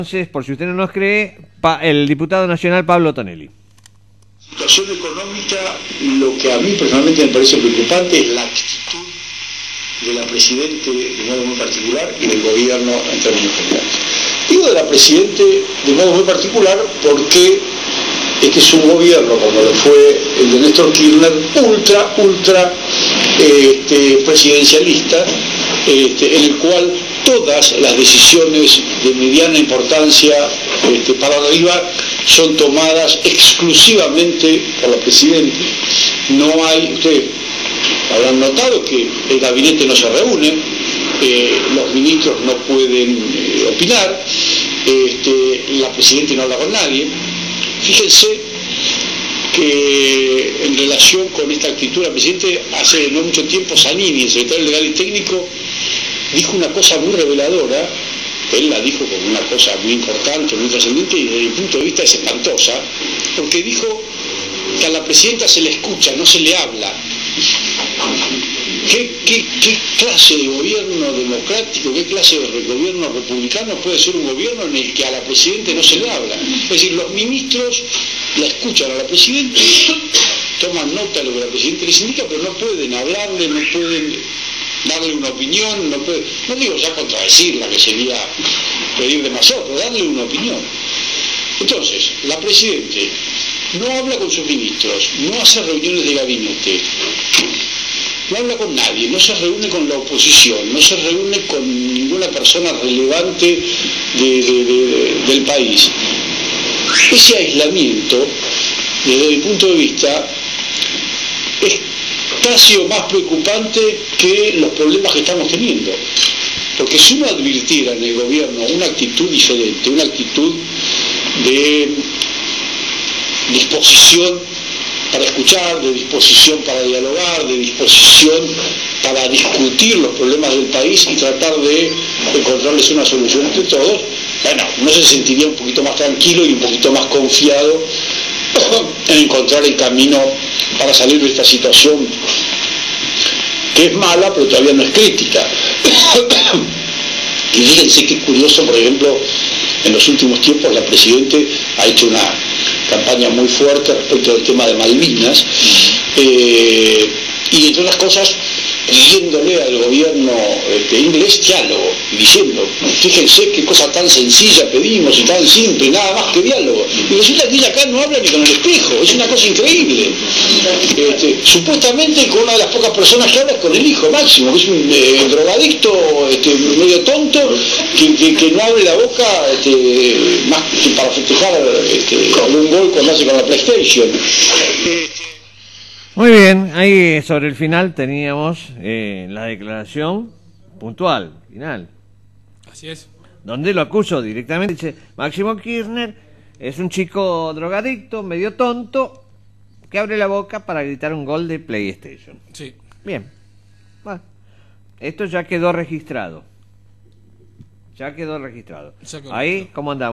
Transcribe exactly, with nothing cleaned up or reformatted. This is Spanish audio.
Entonces, por si usted no nos cree, pa, el diputado nacional Pablo Tonelli. Situación económica, lo que a mí personalmente me parece preocupante es la actitud de la Presidente de modo muy particular y del gobierno en términos generales. Digo de la Presidente de modo muy particular porque este es un gobierno, como lo fue el de Néstor Kirchner, ultra, ultra este, presidencialista, este, en el cual todas las decisiones de mediana importancia este, para arriba son tomadas exclusivamente por la Presidenta. No hay, ustedes habrán notado que el gabinete no se reúne, eh, los ministros no pueden eh, opinar, este, la Presidenta no habla con nadie. Fíjense que en relación con esta actitud, la Presidenta hace no mucho tiempo, Zanini, el secretario legal y técnico, dijo una cosa muy reveladora. Él la dijo como una cosa muy importante, muy trascendente, y desde mi punto de vista es espantosa, porque dijo que a la Presidenta se le escucha, no se le habla. ¿Qué, qué, qué clase de gobierno democrático, qué clase de gobierno republicano puede ser un gobierno en el que a la Presidenta no se le habla? Es decir, los ministros la escuchan a la Presidenta, toman nota de lo que la Presidenta les indica, pero no pueden hablarle, no pueden darle una opinión, no, puede, no digo ya contradecirla, que sería pedir demasiado, pero darle una opinión. Entonces, la Presidenta no habla con sus ministros, no hace reuniones de gabinete, no habla con nadie, no se reúne con la oposición, no se reúne con ninguna persona relevante de, de, de, de, del país. Ese aislamiento, desde mi punto de vista, es casi o más preocupante que los problemas que estamos teniendo. Porque si uno advirtiera en el gobierno una actitud diferente, una actitud de disposición para escuchar, de disposición para dialogar, de disposición para discutir los problemas del país y tratar de encontrarles una solución entre todos, bueno, uno se sentiría un poquito más tranquilo y un poquito más confiado en encontrar el camino para salir de esta situación que es mala pero todavía no es crítica. Y fíjense qué curioso, por ejemplo, en los últimos tiempos la Presidenta ha hecho una campaña muy fuerte respecto del tema de Malvinas, eh, y entre otras cosas pidiéndole al gobierno este, inglés diálogo, y diciendo, fíjense qué cosa tan sencilla pedimos y tan simple, nada más que diálogo. Y resulta que ella acá no habla ni con el espejo, es una cosa increíble. Este, supuestamente con una de las pocas personas que habla es con el hijo Máximo, que es un eh, drogadicto este, medio tonto, que, que, que no abre la boca este, más que para festejar este, algún gol cuando hace con la PlayStation. Este, Muy bien, ahí sobre el final teníamos eh, la declaración puntual, final. Así es. Donde lo acuso directamente, dice, Máximo Kirchner es un chico drogadicto, medio tonto, que abre la boca para gritar un gol de PlayStation. Sí. Bien, bueno, esto ya quedó registrado. Ya quedó registrado. Ya quedó Ahí, registrado. ¿cómo andamos?